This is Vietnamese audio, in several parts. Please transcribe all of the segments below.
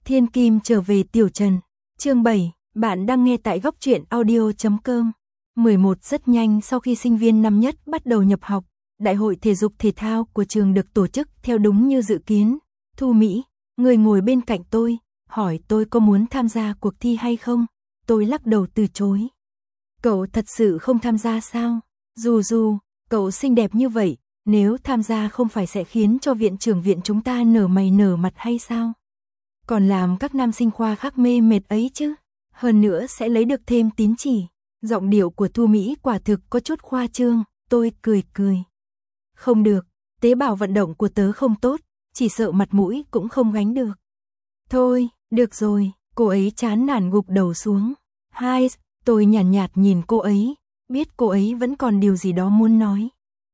Thiên Kim trở về Tiểu Trần. Chương 7, bạn đang nghe tại góc truyện audio.com. 11 rất nhanh sau khi sinh viên năm nhất bắt đầu nhập học, đại hội thể dục thể thao của trường được tổ chức theo đúng như dự kiến. Thu Mỹ, người ngồi bên cạnh tôi, hỏi tôi có muốn tham gia cuộc thi hay không. Tôi lắc đầu từ chối. Cậu thật sự không tham gia sao? Dù, cậu xinh đẹp như vậy, nếu tham gia không phải sẽ khiến cho viện trưởng viện chúng ta nở mày nở mặt hay sao? Còn làm các nam sinh khoa khác mê mệt ấy chứ. Hơn nữa sẽ lấy được thêm tín chỉ. Giọng điệu của Thu Mỹ quả thực có chút khoa trương, tôi cười. Không được, tế bào vận động của tớ không tốt, chỉ sợ mặt mũi cũng không gánh được. Thôi, được rồi, cô ấy chán nản gục đầu xuống. Hai, tôi nhàn nhạt nhìn cô ấy, biết cô ấy vẫn còn điều gì đó muốn nói.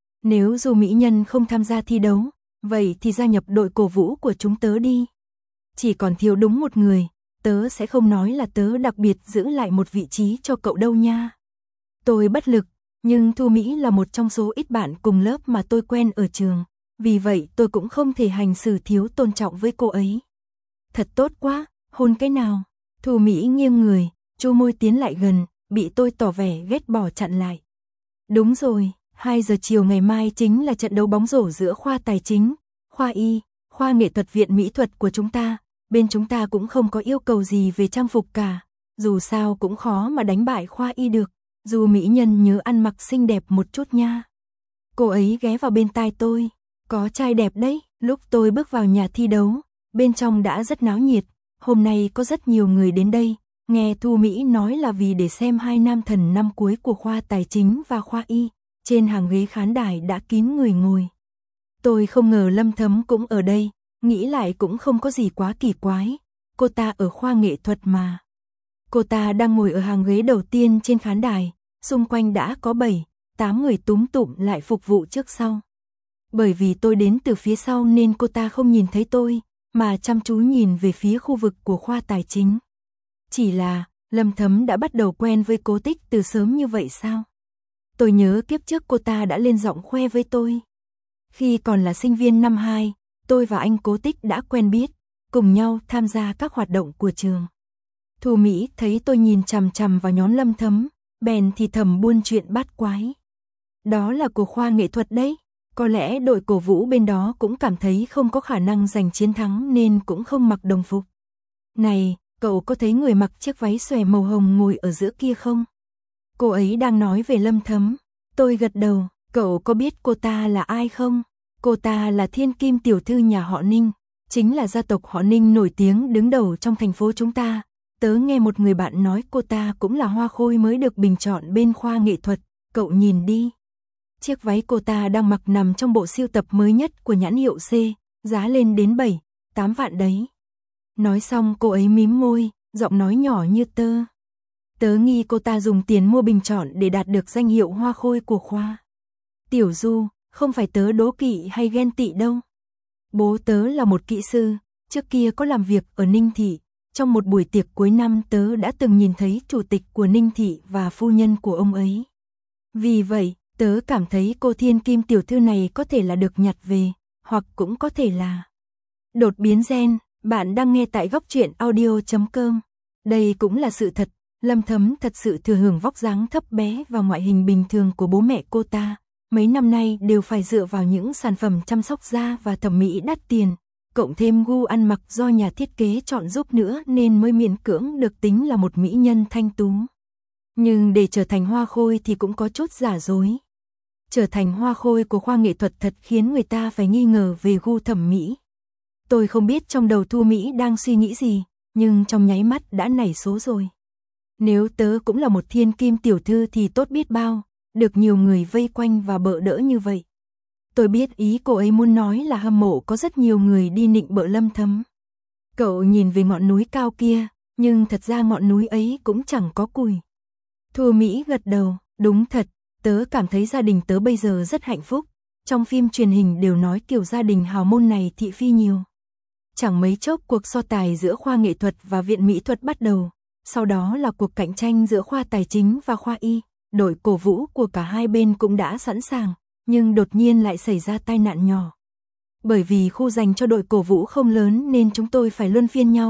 Nếu dù mỹ nhân không tham gia thi đấu, vậy thì gia nhập đội cổ vũ của chúng tớ đi. Chỉ còn thiếu đúng một người, tớ sẽ không nói là tớ đặc biệt giữ lại một vị trí cho cậu đâu nha. Tôi bất lực, nhưng Thu Mỹ là một trong số ít bạn cùng lớp mà tôi quen ở trường, vì vậy tôi cũng không thể hành xử thiếu tôn trọng với cô ấy. Thật tốt quá, hôn cái nào? Thu Mỹ nghiêng người, chu môi tiến lại gần, bị tôi tỏ vẻ ghét bỏ chặn lại. Đúng rồi, 2 giờ chiều ngày mai chính là trận đấu bóng rổ giữa khoa tài chính, khoa y, khoa nghệ thuật viện mỹ thuật của chúng ta. Bên chúng ta cũng không có yêu cầu gì về trang phục cả, dù sao cũng khó mà đánh bại khoa y được, dù mỹ nhân nhớ ăn mặc xinh đẹp một chút nha. Cô ấy ghé vào bên tai tôi, có trai đẹp đấy. Lúc tôi bước vào nhà thi đấu, bên trong đã rất náo nhiệt, hôm nay có rất nhiều người đến đây, nghe Thu Mỹ nói là vì để xem hai nam thần năm cuối của khoa tài chính và khoa y, trên hàng ghế khán đài đã kín người ngồi. Tôi không ngờ Lâm Thấm cũng ở đây. Nghĩ lại cũng không có gì quá kỳ quái, cô ta ở khoa nghệ thuật mà. Cô ta đang ngồi ở hàng ghế đầu tiên trên khán đài, xung quanh đã có 7-8 người túm tụm lại phục vụ trước sau. Bởi vì tôi đến từ phía sau nên cô ta không nhìn thấy tôi, mà chăm chú nhìn về phía khu vực của khoa tài chính. Chỉ là, Lâm Thấm đã bắt đầu quen với Cố Tích từ sớm như vậy sao? Tôi nhớ kiếp trước cô ta đã lên giọng khoe với tôi. Khi còn là sinh viên năm 2, tôi và anh Cố Tích đã quen biết, cùng nhau tham gia các hoạt động của trường. Thu Mỹ thấy tôi nhìn chằm chằm vào nhóm Lâm Thấm, bèn thì thầm buôn chuyện bát quái. Đó là của khoa nghệ thuật đấy, có lẽ đội cổ vũ bên đó cũng cảm thấy không có khả năng giành chiến thắng nên cũng không mặc đồng phục. Này, cậu có thấy người mặc chiếc váy xòe màu hồng ngồi ở giữa kia không? Cô ấy đang nói về Lâm Thấm. Tôi gật đầu, cậu có biết cô ta là ai không? Cô ta là Thiên Kim tiểu thư nhà họ Ninh, chính là gia tộc họ Ninh nổi tiếng đứng đầu trong thành phố chúng ta. Tớ nghe một người bạn nói cô ta cũng là hoa khôi mới được bình chọn bên khoa nghệ thuật, cậu nhìn đi. Chiếc váy cô ta đang mặc nằm trong bộ sưu tập mới nhất của nhãn hiệu C, giá lên đến 7-8 vạn đấy. Nói xong cô ấy mím môi, giọng nói nhỏ như tơ. Tớ nghi cô ta dùng tiền mua bình chọn để đạt được danh hiệu hoa khôi của khoa. Tiểu Du, không phải tớ đố kỵ hay ghen tị đâu. Bố tớ là một kỹ sư, trước kia có làm việc ở Ninh Thị. Trong một buổi tiệc cuối năm tớ đã từng nhìn thấy chủ tịch của Ninh Thị và phu nhân của ông ấy. Vì vậy, tớ cảm thấy cô Thiên Kim tiểu thư này có thể là được nhặt về, hoặc cũng có thể là đột biến gen. Bạn đang nghe tại góc truyện audio.com. Đây cũng là sự thật, Lâm Thấm thật sự thừa hưởng vóc dáng thấp bé và ngoại hình bình thường của bố mẹ cô ta. Mấy năm nay đều phải dựa vào những sản phẩm chăm sóc da và thẩm mỹ đắt tiền, cộng thêm gu ăn mặc do nhà thiết kế chọn giúp nữa nên mới miễn cưỡng được tính là một mỹ nhân thanh tú. Nhưng để trở thành hoa khôi thì cũng có chút giả dối. Trở thành hoa khôi của khoa nghệ thuật thật khiến người ta phải nghi ngờ về gu thẩm mỹ. Tôi không biết trong đầu Thu Mỹ đang suy nghĩ gì, nhưng trong nháy mắt đã nảy số rồi. Nếu tớ cũng là một thiên kim tiểu thư thì tốt biết bao. Được nhiều người vây quanh và bợ đỡ như vậy. Tôi biết ý cô ấy muốn nói là hâm mộ có rất nhiều người đi nịnh bợ Lâm Thấm. Cậu nhìn về ngọn núi cao kia, nhưng thật ra ngọn núi ấy cũng chẳng có cùi. Thu Mỹ gật đầu, đúng thật, tớ cảm thấy gia đình tớ bây giờ rất hạnh phúc. Trong phim truyền hình đều nói kiểu gia đình hào môn này thị phi nhiều. Chẳng mấy chốc cuộc so tài giữa khoa nghệ thuật và viện mỹ thuật bắt đầu, sau đó là cuộc cạnh tranh giữa khoa tài chính và khoa y. Đội cổ vũ của cả hai bên cũng đã sẵn sàng, nhưng đột nhiên lại xảy ra tai nạn nhỏ. Bởi vì khu dành cho đội cổ vũ không lớn nên chúng tôi phải luân phiên nhau,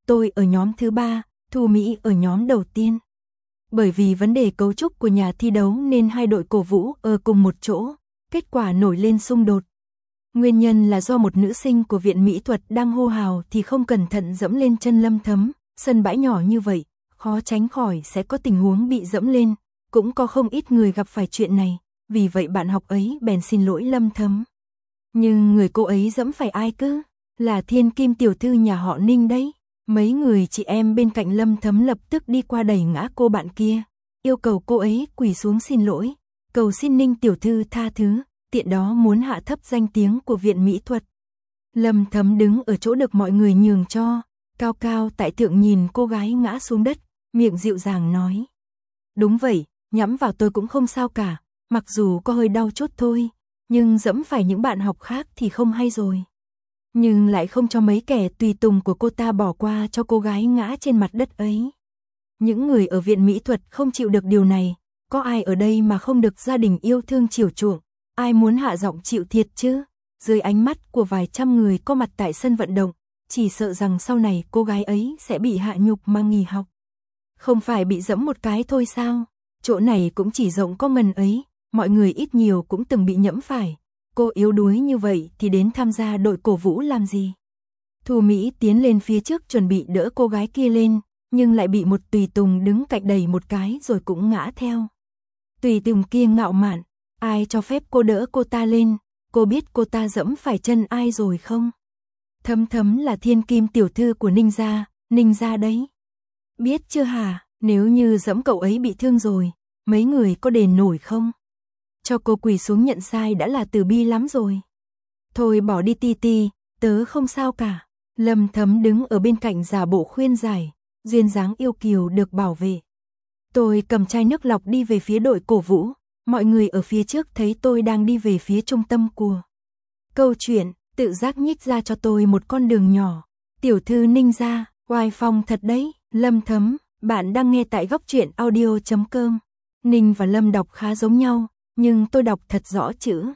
tôi ở nhóm thứ 3, Thu Mỹ ở nhóm đầu tiên. Bởi vì vấn đề cấu trúc của nhà thi đấu nên hai đội cổ vũ ở cùng một chỗ, kết quả nổi lên xung đột. Nguyên nhân là do một nữ sinh của viện mỹ thuật đang hô hào thì không cẩn thận dẫm lên chân Lâm Thấm, sân bãi nhỏ như vậy, khó tránh khỏi sẽ có tình huống bị dẫm lên, cũng có không ít người gặp phải chuyện này, vì vậy bạn học ấy bèn xin lỗi Lâm Thấm. Nhưng người cô ấy dẫm phải ai cứ? Là Thiên Kim tiểu thư nhà họ Ninh đấy. Mấy người chị em bên cạnh Lâm Thấm lập tức đi qua đẩy ngã cô bạn kia, yêu cầu cô ấy quỳ xuống xin lỗi, cầu xin Ninh tiểu thư tha thứ, tiện đó muốn hạ thấp danh tiếng của viện mỹ thuật. Lâm Thấm đứng ở chỗ được mọi người nhường cho, cao cao tại thượng nhìn cô gái ngã xuống đất, miệng dịu dàng nói. Đúng vậy, nhắm vào tôi cũng không sao cả, mặc dù có hơi đau chút thôi, nhưng dẫm phải những bạn học khác thì không hay rồi. Nhưng lại không cho mấy kẻ tùy tùng của cô ta bỏ qua cho cô gái ngã trên mặt đất ấy. Những người ở viện mỹ thuật không chịu được điều này, có ai ở đây mà không được gia đình yêu thương chiều chuộng, ai muốn hạ giọng chịu thiệt chứ? Dưới ánh mắt của vài trăm người có mặt tại sân vận động, chỉ sợ rằng sau này cô gái ấy sẽ bị hạ nhục mà nghỉ học. Không phải bị dẫm một cái thôi sao? Chỗ này cũng chỉ rộng có ngần ấy, mọi người ít nhiều cũng từng bị nhẫm phải. Cô yếu đuối như vậy thì đến tham gia đội cổ vũ làm gì? Thu Mỹ tiến lên phía trước chuẩn bị đỡ cô gái kia lên, nhưng lại bị một tùy tùng đứng cạnh đẩy một cái rồi cũng ngã theo. Tùy tùng kia ngạo mạn, ai cho phép cô đỡ cô ta lên, cô biết cô ta dẫm phải chân ai rồi không? Thấm Thấm là Thiên Kim tiểu thư của Ninh gia đấy. Biết chưa hả, nếu như dẫm cậu ấy bị thương rồi, mấy người có đền nổi không? Cho cô quỳ xuống nhận sai đã là từ bi lắm rồi. Thôi bỏ đi Ti, tớ không sao cả. Lâm Thấm đứng ở bên cạnh giả bộ khuyên giải, duyên dáng yêu kiều được bảo vệ. Tôi cầm chai nước lọc đi về phía đội cổ vũ, mọi người ở phía trước thấy tôi đang đi về phía trung tâm của câu chuyện, tự giác nhích ra cho tôi một con đường nhỏ. Tiểu thư Ninh gia, oai phong thật đấy. Lâm Thấm, bạn đang nghe tại góc truyện audio.com. Ninh và Lâm đọc khá giống nhau, nhưng tôi đọc thật rõ chữ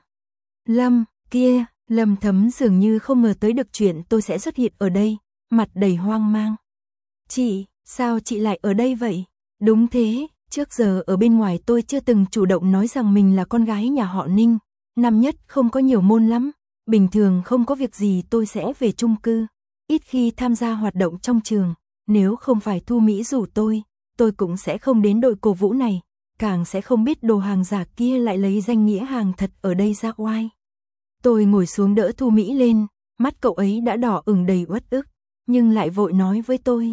Lâm kia. Lâm Thấm dường như không ngờ tới được chuyện tôi sẽ xuất hiện ở đây, mặt đầy hoang mang. Chị, sao chị lại ở đây vậy? Đúng thế, trước giờ ở bên ngoài tôi chưa từng chủ động nói rằng mình là con gái nhà họ Ninh. Năm nhất không có nhiều môn lắm, bình thường không có việc gì tôi sẽ về chung cư, ít khi tham gia hoạt động trong trường. Nếu không phải Thu Mỹ rủ tôi cũng sẽ không đến đội cổ vũ này, càng sẽ không biết đồ hàng giả kia lại lấy danh nghĩa hàng thật ở đây ra oai. Tôi ngồi xuống đỡ Thu Mỹ lên, mắt cậu ấy đã đỏ ửng đầy uất ức, nhưng lại vội nói với tôi.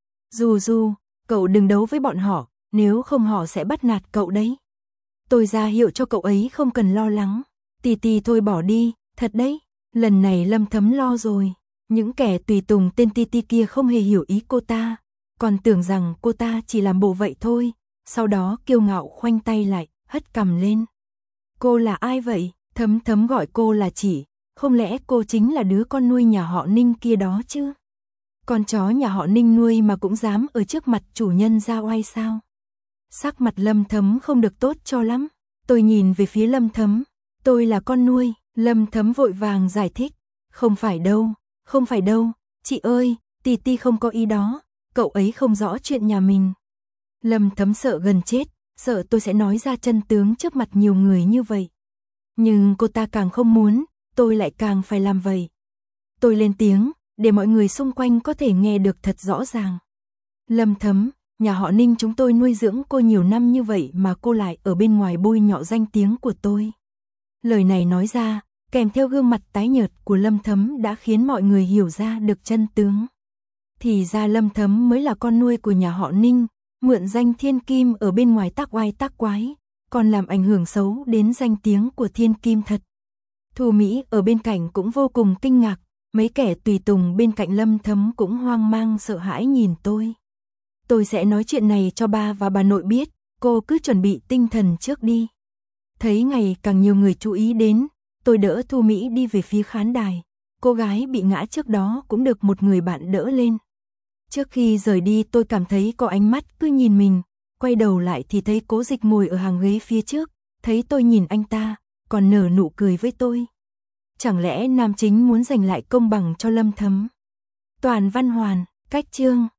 Du, cậu đừng đấu với bọn họ, nếu không họ sẽ bắt nạt cậu đấy. Tôi ra hiệu cho cậu ấy không cần lo lắng. Ti thôi bỏ đi, thật đấy, lần này Lâm Thấm lo rồi. Những kẻ tùy tùng tên Ti kia không hề hiểu ý cô ta, còn tưởng rằng cô ta chỉ làm bộ vậy thôi, sau đó kiêu ngạo khoanh tay lại, hất cằm lên. Cô là ai vậy? Thấm gọi cô là chị, không lẽ cô chính là đứa con nuôi nhà họ Ninh kia đó chứ? Con chó nhà họ Ninh nuôi mà cũng dám ở trước mặt chủ nhân ra oai sao? Sắc mặt Lâm Thấm không được tốt cho lắm. Tôi nhìn về phía Lâm Thấm, tôi là con nuôi. Lâm Thấm vội vàng giải thích, không phải đâu, chị ơi, Ti không có ý đó, cậu ấy không rõ chuyện nhà mình. Lâm Thấm sợ gần chết, sợ tôi sẽ nói ra chân tướng trước mặt nhiều người như vậy. Nhưng cô ta càng không muốn, tôi lại càng phải làm vậy. Tôi lên tiếng, để mọi người xung quanh có thể nghe được thật rõ ràng. Lâm Thấm, nhà họ Ninh chúng tôi nuôi dưỡng cô nhiều năm như vậy mà cô lại ở bên ngoài bôi nhọ danh tiếng của tôi. Lời này nói ra, kèm theo gương mặt tái nhợt của Lâm Thấm đã khiến mọi người hiểu ra được chân tướng. Thì ra Lâm Thấm mới là con nuôi của nhà họ Ninh, mượn danh Thiên Kim ở bên ngoài tác oai tác quái, còn làm ảnh hưởng xấu đến danh tiếng của Thiên Kim thật. Thu Mỹ ở bên cạnh cũng vô cùng kinh ngạc, mấy kẻ tùy tùng bên cạnh Lâm Thấm cũng hoang mang sợ hãi nhìn tôi. Tôi sẽ nói chuyện này cho ba và bà nội biết, cô cứ chuẩn bị tinh thần trước đi. Thấy ngày càng nhiều người chú ý đến, tôi đỡ Thu Mỹ đi về phía khán đài. Cô gái bị ngã trước đó cũng được một người bạn đỡ lên. Trước khi rời đi tôi cảm thấy có ánh mắt cứ nhìn mình, quay đầu lại thì thấy Cố Dịch ngồi ở hàng ghế phía trước, thấy tôi nhìn anh ta, còn nở nụ cười với tôi. Chẳng lẽ nam chính muốn giành lại công bằng cho Lâm Thấm? Toàn Văn Hoàn, Cách chương